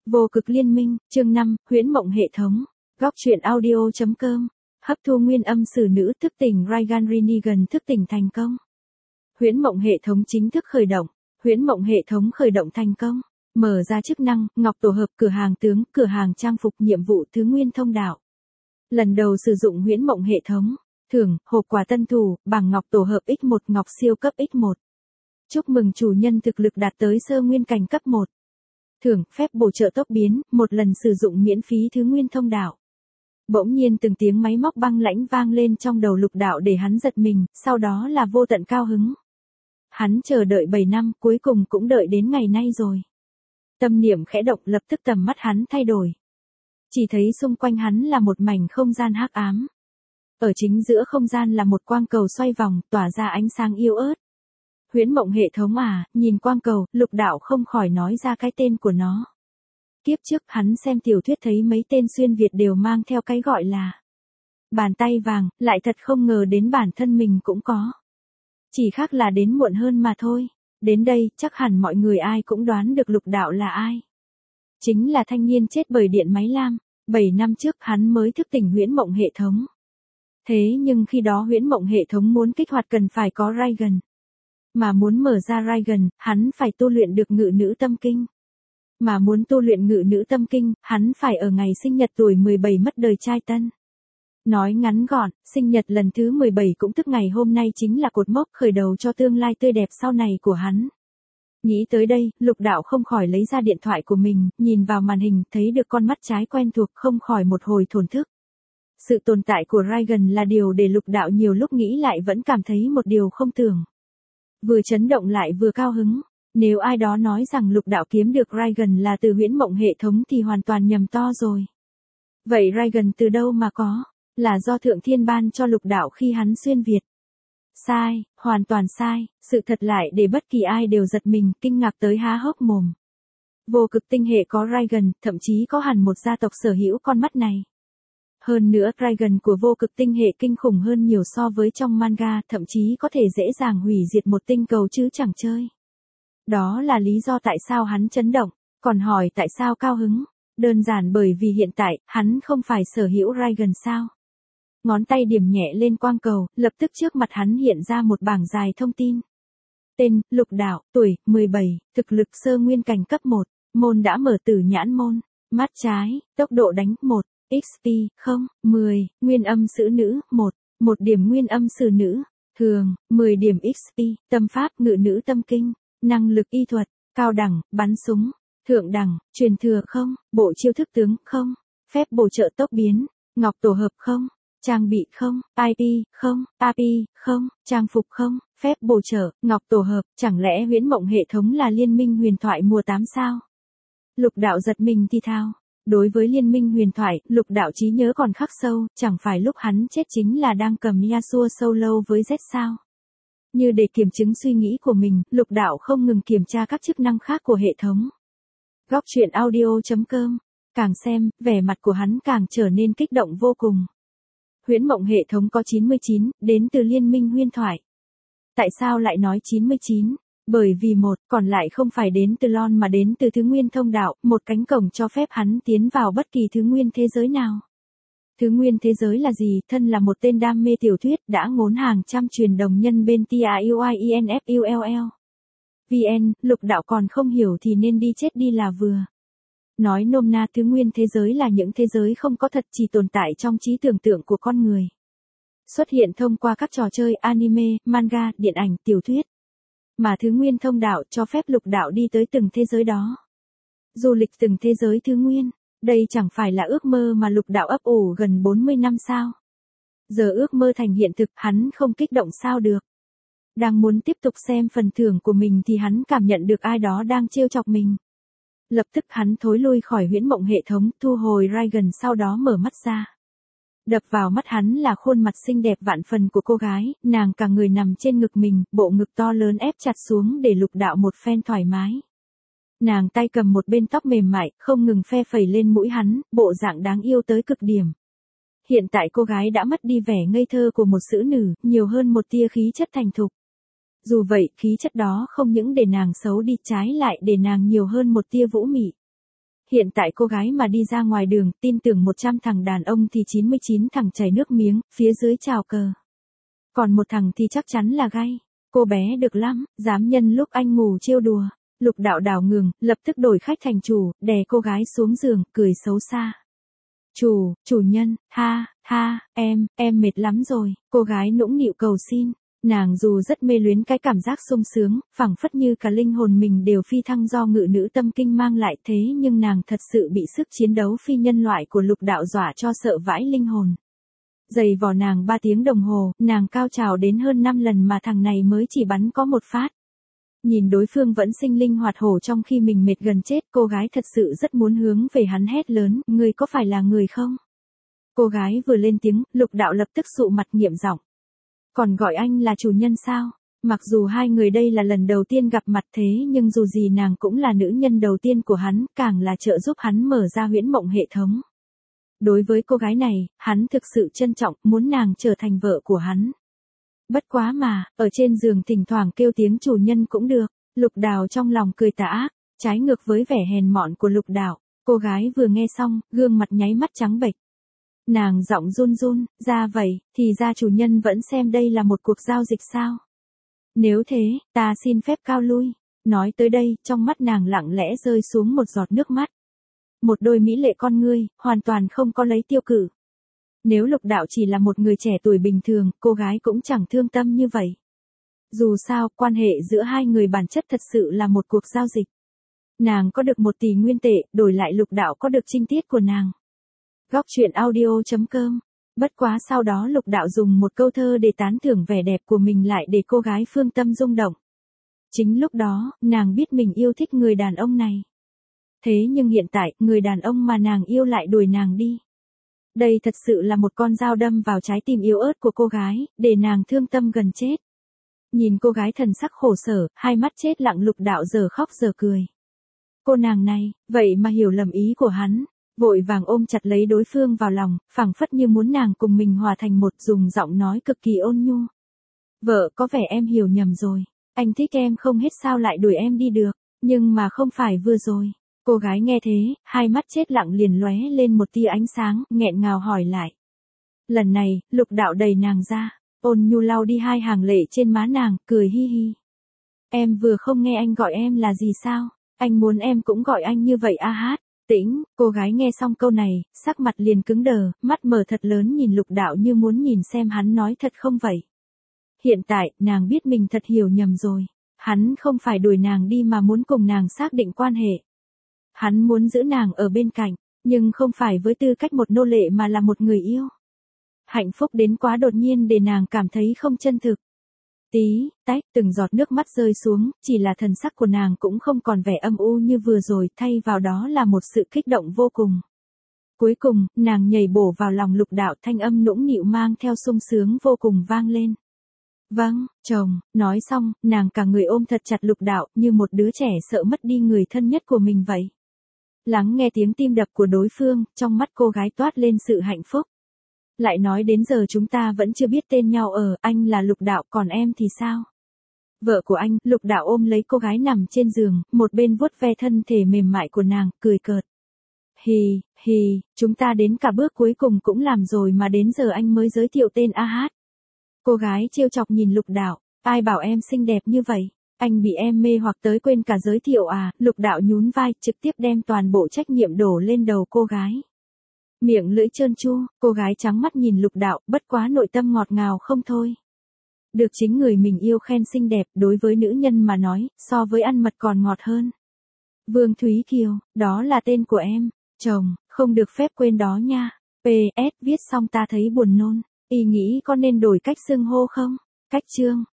Vô cực liên minh, chương 5, huyễn mộng hệ thống. Góc truyện audio.com. Hấp thu nguyên âm sử nữ thức tỉnh Raigan Rinnegan thức tỉnh thành công. Huyễn mộng hệ thống chính thức khởi động. Huyễn mộng hệ thống khởi động thành công. Mở ra chức năng, ngọc tổ hợp cửa hàng tướng, cửa hàng trang phục nhiệm vụ thứ nguyên thông đạo. Lần đầu sử dụng huyễn mộng hệ thống. Thưởng, hộp quà tân thủ, bằng ngọc tổ hợp X1 ngọc siêu cấp X1. Chúc mừng chủ nhân thực lực đạt tới sơ nguyên cảnh cấp 1. Thưởng, phép bổ trợ tốc biến, một lần sử dụng miễn phí thứ nguyên thông đạo. Bỗng nhiên từng tiếng máy móc băng lãnh vang lên trong đầu Lục Đạo để hắn giật mình, sau đó là vô tận cao hứng. Hắn chờ đợi 7 năm, cuối cùng cũng đợi đến ngày nay rồi. Tâm niệm khẽ động, lập tức tầm mắt hắn thay đổi. Chỉ thấy xung quanh hắn là một mảnh không gian hắc ám. Ở chính giữa không gian là một quang cầu xoay vòng, tỏa ra ánh sáng yếu ớt. Huyễn mộng hệ thống à, nhìn quang cầu, Lục Đạo không khỏi nói ra cái tên của nó. Kiếp trước hắn xem tiểu thuyết thấy mấy tên xuyên Việt đều mang theo cái gọi là bàn tay vàng, lại thật không ngờ đến bản thân mình cũng có. Chỉ khác là đến muộn hơn mà thôi. Đến đây, chắc hẳn mọi người ai cũng đoán được Lục Đạo là ai. Chính là thanh niên chết bởi điện máy lam. 7 năm trước hắn mới thức tỉnh huyễn mộng hệ thống. Thế nhưng khi đó huyễn mộng hệ thống muốn kích hoạt cần phải có Raigan. Mà muốn mở ra Raigan, hắn phải tu luyện được ngự nữ tâm kinh. Mà muốn tu luyện ngự nữ tâm kinh, hắn phải ở ngày sinh nhật tuổi 17 mất đời trai tân. Nói ngắn gọn, sinh nhật lần thứ 17 cũng tức ngày hôm nay chính là cột mốc khởi đầu cho tương lai tươi đẹp sau này của hắn. Nghĩ tới đây, Lục Đạo không khỏi lấy ra điện thoại của mình, nhìn vào màn hình, thấy được con mắt trái quen thuộc, không khỏi một hồi thổn thức. Sự tồn tại của Raigan là điều để Lục Đạo nhiều lúc nghĩ lại vẫn cảm thấy một điều không tưởng. Vừa chấn động lại vừa cao hứng. Nếu ai đó nói rằng Lục Đạo kiếm được Raigan là từ huyễn mộng hệ thống thì hoàn toàn nhầm to rồi. Vậy Raigan từ đâu mà có? Là do Thượng Thiên ban cho Lục Đạo khi hắn xuyên Việt. Sai, hoàn toàn sai, sự thật lại để bất kỳ ai đều giật mình, kinh ngạc tới há hốc mồm. Vô cực tinh hệ có Raigan, thậm chí có hẳn một gia tộc sở hữu con mắt này. Hơn nữa, Raigan của vô cực tinh hệ kinh khủng hơn nhiều so với trong manga, thậm chí có thể dễ dàng hủy diệt một tinh cầu chứ chẳng chơi. Đó là lý do tại sao hắn chấn động, còn hỏi tại sao cao hứng, đơn giản bởi vì hiện tại, hắn không phải sở hữu Raigan sao. Ngón tay điểm nhẹ lên quang cầu, lập tức trước mặt hắn hiện ra một bảng dài thông tin. Tên, Lục Đạo, tuổi, 17, thực lực sơ nguyên cảnh cấp 1, môn đã mở tử nhãn môn, mắt trái, tốc độ đánh 1, XP, 0, 10, nguyên âm sử nữ, 1 điểm nguyên âm sử nữ, thường, 10 điểm XP, tâm pháp ngự nữ tâm kinh. Năng lực y thuật, cao đẳng, bắn súng, thượng đẳng, truyền thừa không, bộ chiêu thức tướng không, phép bổ trợ tốc biến, ngọc tổ hợp không, trang bị không, IP không, API không, trang phục không, phép bổ trợ, ngọc tổ hợp, chẳng lẽ huyễn mộng hệ thống là liên minh huyền thoại mùa 8 sao? Lục Đạo giật mình thì thào. Đối với liên minh huyền thoại, Lục Đạo trí nhớ còn khắc sâu, chẳng phải lúc hắn chết chính là đang cầm Yasuo solo với Z sao? Như để kiểm chứng suy nghĩ của mình, Lục Đạo không ngừng kiểm tra các chức năng khác của hệ thống. Góc truyện audio.com. Càng xem, vẻ mặt của hắn càng trở nên kích động vô cùng. Huyễn mộng hệ thống có 99, đến từ liên minh huyền thoại. Tại sao lại nói 99? Bởi vì còn lại không phải đến từ lon mà đến từ thứ nguyên thông đạo, một cánh cổng cho phép hắn tiến vào bất kỳ thứ nguyên thế giới nào. Thứ nguyên thế giới là gì? Thân là một tên đam mê tiểu thuyết, đã ngốn hàng trăm truyền đồng nhân bên TIUINFULL. VN, Lục Đạo còn không hiểu thì nên đi chết đi là vừa. Nói nôm na thứ nguyên thế giới là những thế giới không có thật, chỉ tồn tại trong trí tưởng tượng của con người. Xuất hiện thông qua các trò chơi, anime, manga, điện ảnh, tiểu thuyết. Mà thứ nguyên thông đạo cho phép Lục Đạo đi tới từng thế giới đó. Du lịch từng thế giới thứ nguyên. Đây chẳng phải là ước mơ mà Lục Đạo ấp ủ gần 40 năm sao? Giờ ước mơ thành hiện thực, hắn không kích động sao được. Đang muốn tiếp tục xem phần thưởng của mình thì hắn cảm nhận được ai đó đang trêu chọc mình. Lập tức hắn thối lui khỏi huyễn mộng hệ thống, thu hồi Raigan, sau đó mở mắt ra. Đập vào mắt hắn là khuôn mặt xinh đẹp vạn phần của cô gái, nàng cả người nằm trên ngực mình, bộ ngực to lớn ép chặt xuống để Lục Đạo một phen thoải mái. Nàng tay cầm một bên tóc mềm mại, không ngừng phe phẩy lên mũi hắn, bộ dạng đáng yêu tới cực điểm. Hiện tại cô gái đã mất đi vẻ ngây thơ của một xử nữ, nhiều hơn một tia khí chất thành thục. Dù vậy, khí chất đó không những để nàng xấu đi, trái lại để nàng nhiều hơn một tia vũ mị. Hiện tại cô gái mà đi ra ngoài đường, tin tưởng 100 thằng đàn ông thì 99 thằng chảy nước miếng, phía dưới chào cờ. Còn một thằng thì chắc chắn là gay. Cô bé được lắm, dám nhân lúc anh ngủ trêu đùa. Lục Đạo đảo ngường, lập tức đổi khách thành chủ, đè cô gái xuống giường, cười xấu xa. Chủ nhân, ha, em mệt lắm rồi. Cô gái nũng nịu cầu xin. Nàng dù rất mê luyến cái cảm giác sung sướng, phảng phất như cả linh hồn mình đều phi thăng do ngự nữ tâm kinh mang lại, thế nhưng nàng thật sự bị sức chiến đấu phi nhân loại của Lục Đạo dọa cho sợ vãi linh hồn. Giày vò nàng 3 tiếng đồng hồ, nàng cao trào đến hơn 5 lần mà thằng này mới chỉ bắn có một phát. Nhìn đối phương vẫn sinh linh hoạt hổ trong khi mình mệt gần chết, cô gái thật sự rất muốn hướng về hắn hét lớn, ngươi có phải là người không? Cô gái vừa lên tiếng, Lục Đạo lập tức sụ mặt nghiệm giọng. Còn gọi anh là chủ nhân sao? Mặc dù hai người đây là lần đầu tiên gặp mặt thế nhưng dù gì nàng cũng là nữ nhân đầu tiên của hắn, càng là trợ giúp hắn mở ra huyễn mộng hệ thống. Đối với cô gái này, hắn thực sự trân trọng, muốn nàng trở thành vợ của hắn. Bất quá mà, ở trên giường thỉnh thoảng kêu tiếng chủ nhân cũng được. Lục Đào trong lòng cười tà ác, trái ngược với vẻ hèn mọn của Lục Đạo. Cô gái vừa nghe xong, gương mặt nháy mắt trắng bệch. Nàng giọng run run, ra vậy, thì ra chủ nhân vẫn xem đây là một cuộc giao dịch sao? Nếu thế, ta xin phép cao lui. Nói tới đây, trong mắt nàng lặng lẽ rơi xuống một giọt nước mắt. Một đôi mỹ lệ con ngươi, hoàn toàn không có lấy tiêu cự. Nếu Lục Đạo chỉ là một người trẻ tuổi bình thường, cô gái cũng chẳng thương tâm như vậy. Dù sao, quan hệ giữa hai người bản chất thật sự là một cuộc giao dịch. Nàng có được 1 tỷ nguyên tệ, đổi lại Lục Đạo có được trinh tiết của nàng. Góc truyện audio.com. Bất quá sau đó Lục Đạo dùng một câu thơ để tán thưởng vẻ đẹp của mình lại để cô gái phương tâm rung động. Chính lúc đó, nàng biết mình yêu thích người đàn ông này. Thế nhưng hiện tại, người đàn ông mà nàng yêu lại đuổi nàng đi. Đây thật sự là một con dao đâm vào trái tim yếu ớt của cô gái, để nàng thương tâm gần chết. Nhìn cô gái thần sắc khổ sở, hai mắt chết lặng, Lục Đạo giờ khóc giờ cười. Cô nàng này, vậy mà hiểu lầm ý của hắn, vội vàng ôm chặt lấy đối phương vào lòng, phảng phất như muốn nàng cùng mình hòa thành một, dùng giọng nói cực kỳ ôn nhu. Vợ, có vẻ em hiểu nhầm rồi, anh thích em không hết sao lại đuổi em đi được, nhưng mà không phải vừa rồi. Cô gái nghe thế, hai mắt chết lặng liền lóe lên một tia ánh sáng, nghẹn ngào hỏi lại. Lần này, Lục Đạo đẩy nàng ra, ôn nhu lau đi 2 hàng lệ trên má nàng, cười hi hi. Em vừa không nghe anh gọi em là gì sao? Anh muốn em cũng gọi anh như vậy a hát. Tĩnh, cô gái nghe xong câu này, sắc mặt liền cứng đờ, mắt mở thật lớn nhìn Lục Đạo như muốn nhìn xem hắn nói thật không vậy. Hiện tại, nàng biết mình thật hiểu nhầm rồi. Hắn không phải đuổi nàng đi mà muốn cùng nàng xác định quan hệ. Hắn muốn giữ nàng ở bên cạnh, nhưng không phải với tư cách một nô lệ mà là một người yêu. Hạnh phúc đến quá đột nhiên để nàng cảm thấy không chân thực. Tí, tách, từng giọt nước mắt rơi xuống, chỉ là thần sắc của nàng cũng không còn vẻ âm u như vừa rồi, thay vào đó là một sự kích động vô cùng. Cuối cùng, nàng nhảy bổ vào lòng Lục Đạo, thanh âm nũng nịu mang theo sung sướng vô cùng vang lên. Vâng, chồng, nói xong, nàng cả người ôm thật chặt Lục Đạo, như một đứa trẻ sợ mất đi người thân nhất của mình vậy. Lắng nghe tiếng tim đập của đối phương, trong mắt cô gái toát lên sự hạnh phúc. Lại nói đến giờ chúng ta vẫn chưa biết tên nhau, anh là Lục Đạo, còn em thì sao? Vợ của anh. Lục Đạo ôm lấy cô gái nằm trên giường, một bên vuốt ve thân thể mềm mại của nàng, cười cợt. Hì, chúng ta đến cả bước cuối cùng cũng làm rồi mà đến giờ anh mới giới thiệu tên a hát. Cô gái trêu chọc nhìn Lục Đạo, ai bảo em xinh đẹp như vậy? Anh bị em mê hoặc tới quên cả giới thiệu à? Lục Đạo nhún vai, trực tiếp đem toàn bộ trách nhiệm đổ lên đầu cô gái. Miệng lưỡi trơn tru, cô gái trắng mắt nhìn Lục Đạo, bất quá nội tâm ngọt ngào không thôi. Được chính người mình yêu khen xinh đẹp, đối với nữ nhân mà nói, so với ăn mật còn ngọt hơn. Vương Thúy Kiều, đó là tên của em. Chồng, không được phép quên đó nha. PS, viết xong ta thấy buồn nôn. Y nghĩ có nên đổi cách xưng hô không? Cách chương.